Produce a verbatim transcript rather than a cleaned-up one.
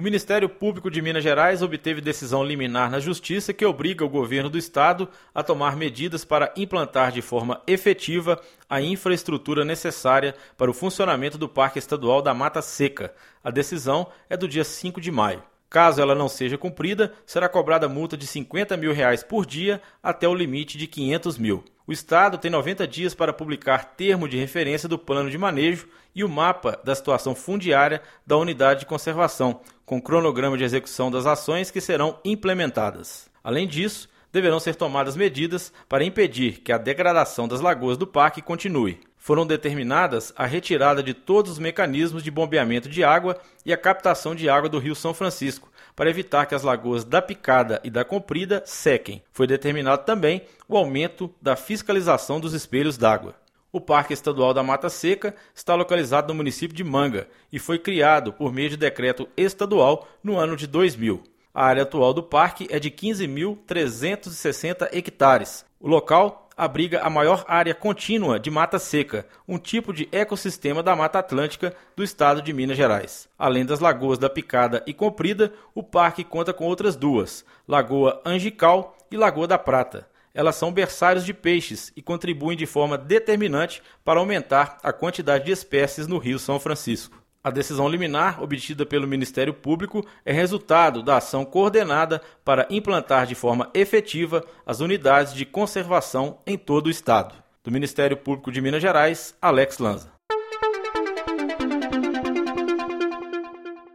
O Ministério Público de Minas Gerais obteve decisão liminar na Justiça que obriga o governo do estado a tomar medidas para implantar de forma efetiva a infraestrutura necessária para o funcionamento do Parque Estadual da Mata Seca. A decisão é do dia cinco de maio. Caso ela não seja cumprida, será cobrada multa de cinquenta mil reais por dia até o limite de quinhentos mil. O Estado tem noventa dias para publicar termo de referência do plano de manejo e o mapa da situação fundiária da unidade de conservação, com cronograma de execução das ações que serão implementadas. Além disso, deverão ser tomadas medidas para impedir que a degradação das lagoas do parque continue. Foram determinadas a retirada de todos os mecanismos de bombeamento de água e a captação de água do Rio São Francisco, para evitar que as lagoas da Picada e da Comprida sequem. Foi determinado também o aumento da fiscalização dos espelhos d'água. O Parque Estadual da Mata Seca está localizado no município de Manga e foi criado por meio de decreto estadual no ano de dois mil. A área atual do parque é de quinze mil trezentos e sessenta hectares. O local abriga a maior área contínua de mata seca, um tipo de ecossistema da Mata Atlântica do estado de Minas Gerais. Além das lagoas da Picada e Comprida, o parque conta com outras duas, Lagoa Angical e Lagoa da Prata. Elas são berçários de peixes e contribuem de forma determinante para aumentar a quantidade de espécies no Rio São Francisco. A decisão liminar obtida pelo Ministério Público é resultado da ação coordenada para implantar de forma efetiva as unidades de conservação em todo o estado. Do Ministério Público de Minas Gerais, Alex Lanza.